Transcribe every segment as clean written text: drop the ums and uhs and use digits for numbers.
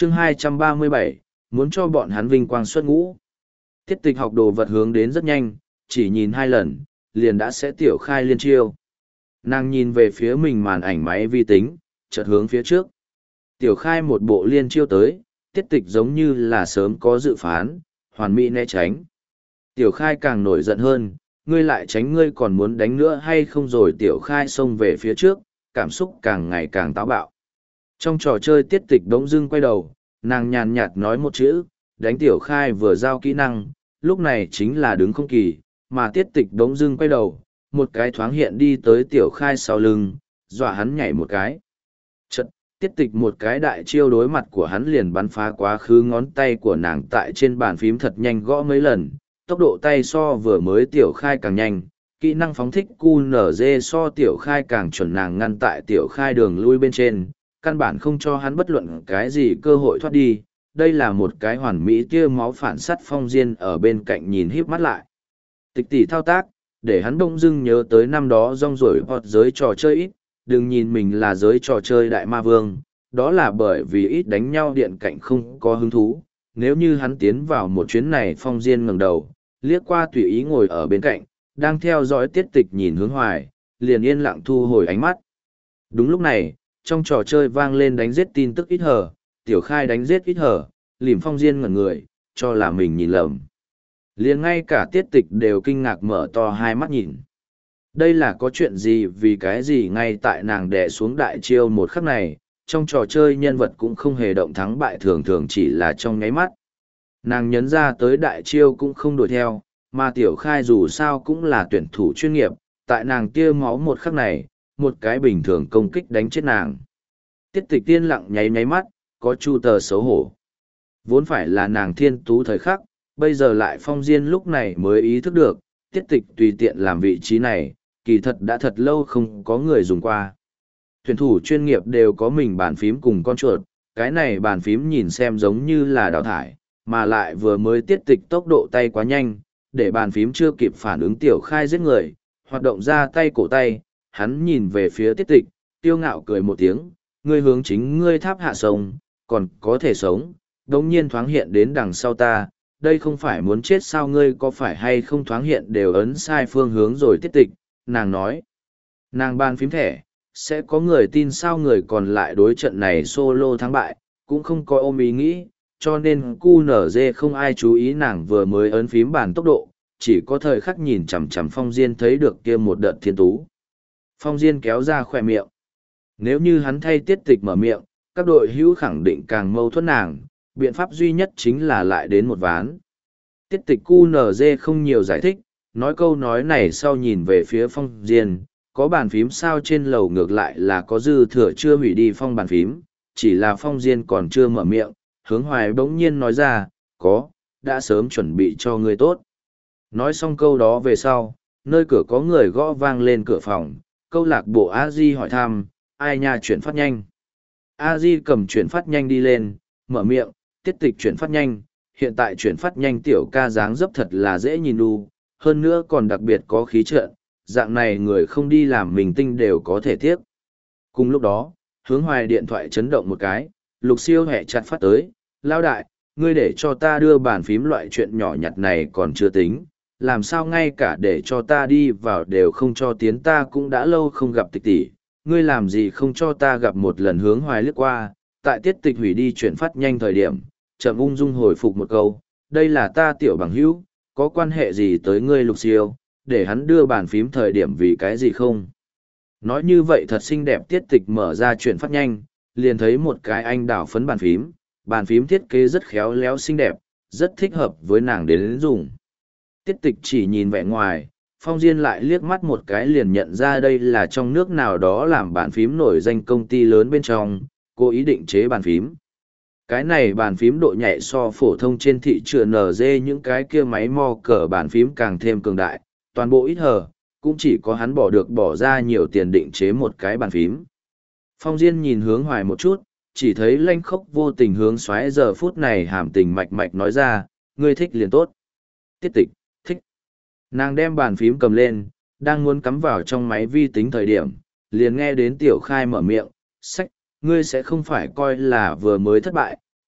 chương 237, muốn cho bọn hắn vinh quang xuất ngũ. Tiết tịch học đồ vật hướng đến rất nhanh, chỉ nhìn 2 lần, liền đã sẽ tiểu khai liên chiêu. Nàng nhìn về phía mình màn ảnh máy vi tính, chợt hướng phía trước. Tiểu khai một bộ liên chiêu tới, tiết tịch giống như là sớm có dự phán, hoàn mỹ né tránh. Tiểu khai càng nổi giận hơn, ngươi lại tránh, ngươi còn muốn đánh nữa hay không, rồi tiểu khai xông về phía trước, cảm xúc càng ngày càng táo bạo. Trong trò chơi tiết tịch đống dưng quay đầu, nàng nhàn nhạt nói một chữ, đánh tiểu khai vừa giao kỹ năng, lúc này chính là đứng không kỳ, mà tiết tịch đống dưng quay đầu, một cái thoáng hiện đi tới tiểu khai sau lưng, dọa hắn nhảy một cái. Chật, tiết tịch một cái đại chiêu đối mặt của hắn liền bắn phá quá khứ, ngón tay của nàng tại trên bàn phím thật nhanh gõ mấy lần, tốc độ tay so vừa mới tiểu khai càng nhanh, kỹ năng phóng thích QNZ so tiểu khai càng chuẩn, nàng ngăn tại tiểu khai đường lui bên trên, căn bản không cho hắn bất luận cái gì cơ hội thoát đi. Đây là một cái hoàn mỹ tia máu phản sắt. Phong Diên ở bên cạnh nhìn híp mắt lại. Tịch tỷ thao tác, để hắn đông dưng nhớ tới năm đó rong ruổi hoặc giới trò chơi ít, đừng nhìn mình là giới trò chơi đại ma vương, đó là bởi vì ít đánh nhau điện cạnh không có hứng thú. Nếu như hắn tiến vào một chuyến này, Phong Diên ngẩng đầu, liếc qua tùy ý ngồi ở bên cạnh, đang theo dõi tiết tịch nhìn hướng hoài, liền yên lặng thu hồi ánh mắt. Đúng lúc này, trong trò chơi vang lên đánh giết tin tức ít hờ, tiểu khai đánh giết ít hờ, lìm Phong Diên ngẩn người, cho là mình nhìn lầm. Liền ngay cả tiết tịch đều kinh ngạc mở to hai mắt nhìn. Đây là có chuyện gì, vì cái gì ngay tại nàng đè xuống đại chiêu một khắc này, trong trò chơi nhân vật cũng không hề động thắng bại, thường thường chỉ là trong nháy mắt. Nàng nhấn ra tới đại chiêu cũng không đuổi theo, mà tiểu khai dù sao cũng là tuyển thủ chuyên nghiệp, tại nàng tia máu một khắc này, một cái bình thường công kích đánh chết nàng. Tiết tịch tiên lặng nháy nháy mắt, có chu tờ xấu hổ. Vốn phải là nàng thiên tú thời khắc, bây giờ lại Phong Diên lúc này mới ý thức được, tiết tịch tùy tiện làm vị trí này, kỳ thật đã thật lâu không có người dùng qua. Tuyển thủ chuyên nghiệp đều có mình bàn phím cùng con chuột, cái này bàn phím nhìn xem giống như là đào thải, mà lại vừa mới tiết tịch tốc độ tay quá nhanh, để bàn phím chưa kịp phản ứng tiểu khai giết người, hoạt động ra tay cổ tay, hắn nhìn về phía tiết tịch, tiêu ngạo cười một tiếng, ngươi hướng chính ngươi tháp hạ sông, còn có thể sống, đống nhiên thoáng hiện đến đằng sau ta, đây không phải muốn chết sao, ngươi có phải hay không thoáng hiện đều ấn sai phương hướng rồi. Tiết tịch, nàng nói, nàng bàn phím thẻ, sẽ có người tin sao, người còn lại đối trận này solo thắng bại, cũng không có ôm ý nghĩ, cho nên QNZ không ai chú ý nàng vừa mới ấn phím bàn tốc độ, chỉ có thời khắc nhìn chằm chằm Phong Diên thấy được kia một đợt thiên tú. Phong Diên kéo ra khỏe miệng. Nếu như hắn thay tiết tịch mở miệng, các đội hữu khẳng định càng mâu thuẫn nàng, biện pháp duy nhất chính là lại đến một ván. Tiết tịch QNZ không nhiều giải thích, nói câu nói này sau nhìn về phía Phong Diên, có bàn phím sao, trên lầu ngược lại là có dư thừa chưa hủy đi phong bàn phím, chỉ là Phong Diên còn chưa mở miệng, hướng hoài bỗng nhiên nói ra, có, đã sớm chuẩn bị cho ngươi tốt. Nói xong câu đó về sau, nơi cửa có người gõ vang lên cửa phòng, câu lạc bộ A-di hỏi thăm, ai nha chuyển phát nhanh. A-di cầm chuyển phát nhanh đi lên, mở miệng, tiết tịch chuyển phát nhanh, hiện tại chuyển phát nhanh tiểu ca dáng dấp thật là dễ nhìn đu, hơn nữa còn đặc biệt có khí trợ, dạng này người không đi làm mình tinh đều có thể tiếc. Cùng lúc đó, hướng hoài điện thoại chấn động một cái, Lục Siêu hẹ chặt phát tới, lao đại, ngươi để cho ta đưa bàn phím loại chuyện nhỏ nhặt này còn chưa tính, làm sao ngay cả để cho ta đi vào đều không cho tiến, ta cũng đã lâu không gặp tịch tỷ, ngươi làm gì không cho ta gặp một lần. Hướng hoài lướt qua, tại tiết tịch hủy đi chuyển phát nhanh thời điểm, chậm ung dung hồi phục một câu, đây là ta tiểu bằng hữu, có quan hệ gì tới ngươi Lục Siêu, để hắn đưa bàn phím thời điểm vì cái gì không. Nói như vậy thật xinh đẹp. Tiết tịch mở ra chuyển phát nhanh, liền thấy một cái anh đào phấn bàn phím thiết kế rất khéo léo xinh đẹp, rất thích hợp với nàng đến dùng. Tiết tịch chỉ nhìn vẻ ngoài, Phong Diên lại liếc mắt một cái liền nhận ra đây là trong nước nào đó làm bàn phím nổi danh công ty lớn bên trong, cô ý định chế bàn phím. Cái này bàn phím độ nhạy so phổ thông trên thị trường NG những cái kia máy mo cỡ bàn phím càng thêm cường đại, toàn bộ ít hờ, cũng chỉ có hắn bỏ ra nhiều tiền định chế một cái bàn phím. Phong Diên nhìn hướng hoài một chút, chỉ thấy lanh khốc vô tình hướng xoáy giờ phút này hàm tình mạch mạch nói ra, ngươi thích liền tốt. Tiết tịch, thích. Nàng đem bàn phím cầm lên, đang muốn cắm vào trong máy vi tính thời điểm, liền nghe đến tiểu khai mở miệng, sách, ngươi sẽ không phải coi là vừa mới thất bại,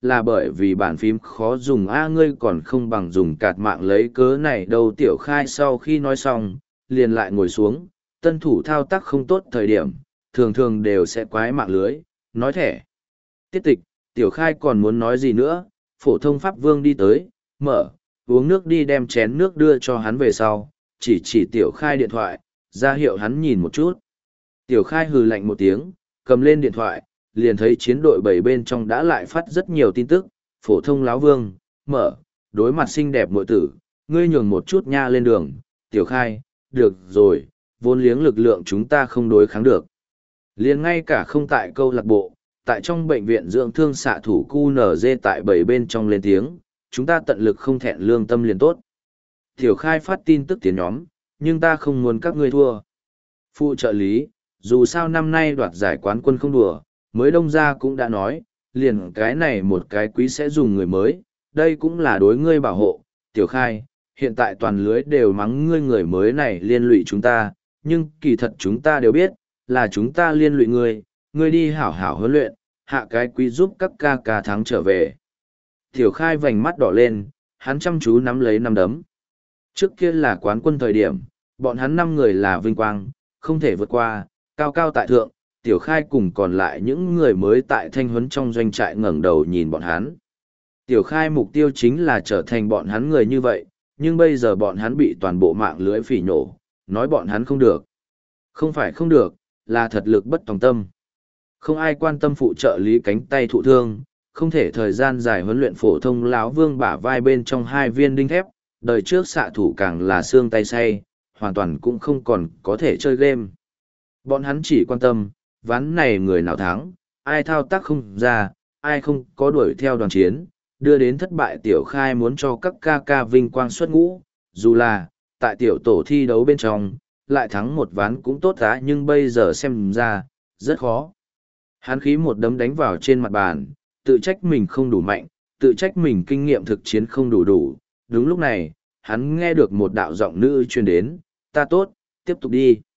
là bởi vì bàn phím khó dùng ngươi còn không bằng dùng cạt mạng lấy cớ này đâu. Tiểu Khai sau khi nói xong, liền lại ngồi xuống, tân thủ thao tác không tốt thời điểm, thường thường đều sẽ quái mạng lưới, nói thẻ. Tiết tịch, Tiểu Khai còn muốn nói gì nữa, phổ thông pháp vương đi tới, mở, uống nước đi đem chén nước đưa cho hắn về sau, chỉ Tiểu Khai điện thoại, ra hiệu hắn nhìn một chút. Tiểu Khai hừ lạnh một tiếng, cầm lên điện thoại, liền thấy chiến đội 7 bên trong đã lại phát rất nhiều tin tức, phổ thông láo vương, mở, đối mặt xinh đẹp muội tử, ngươi nhường một chút nha lên đường, Tiểu Khai, được rồi, vốn liếng lực lượng chúng ta không đối kháng được. Liền ngay cả không tại câu lạc bộ, tại trong bệnh viện dưỡng thương xạ thủ QNZ tại 7 bên trong lên tiếng, chúng ta tận lực không thẹn lương tâm liền tốt. Tiểu Khai phát tin tức tiến nhóm, nhưng ta không muốn các ngươi thua. Phụ trợ lý, dù sao năm nay đoạt giải quán quân không đùa, mới đông ra cũng đã nói, liền cái này một cái quý sẽ dùng người mới, đây cũng là đối ngươi bảo hộ. Tiểu Khai, hiện tại toàn lưới đều mắng ngươi người mới này liên lụy chúng ta, nhưng kỳ thật chúng ta đều biết, là chúng ta liên lụy ngươi đi hảo hảo huấn luyện, hạ cái quý giúp các ca ca thắng trở về. Tiểu Khai vành mắt đỏ lên, hắn chăm chú nắm lấy nắm đấm. Trước kia là quán quân thời điểm, bọn hắn 5 người là vinh quang, không thể vượt qua, cao cao tại thượng, Tiểu Khai cùng còn lại những người mới tại thanh huấn trong doanh trại ngẩng đầu nhìn bọn hắn. Tiểu Khai mục tiêu chính là trở thành bọn hắn người như vậy, nhưng bây giờ bọn hắn bị toàn bộ mạng lưới phỉ nhổ, nói bọn hắn không được. Không phải không được, là thật lực bất tòng tâm. Không ai quan tâm phụ trợ lý cánh tay thụ thương, không thể thời gian dài huấn luyện phổ thông láo vương bả vai bên trong 2 viên đinh thép, đời trước xạ thủ càng là xương tay say, hoàn toàn cũng không còn có thể chơi game. Bọn hắn chỉ quan tâm, ván này người nào thắng, ai thao tác không ra, ai không có đuổi theo đoàn chiến, đưa đến thất bại. Tiểu Khai muốn cho các ca ca vinh quang xuất ngũ, dù là, tại tiểu tổ thi đấu bên trong, lại thắng một ván cũng tốt giá, nhưng bây giờ xem ra, rất khó. Hắn khí một đấm đánh vào trên mặt bàn, tự trách mình không đủ mạnh, tự trách mình kinh nghiệm thực chiến không đủ. Đúng lúc này, hắn nghe được một đạo giọng nữ truyền đến, ta tốt, tiếp tục đi.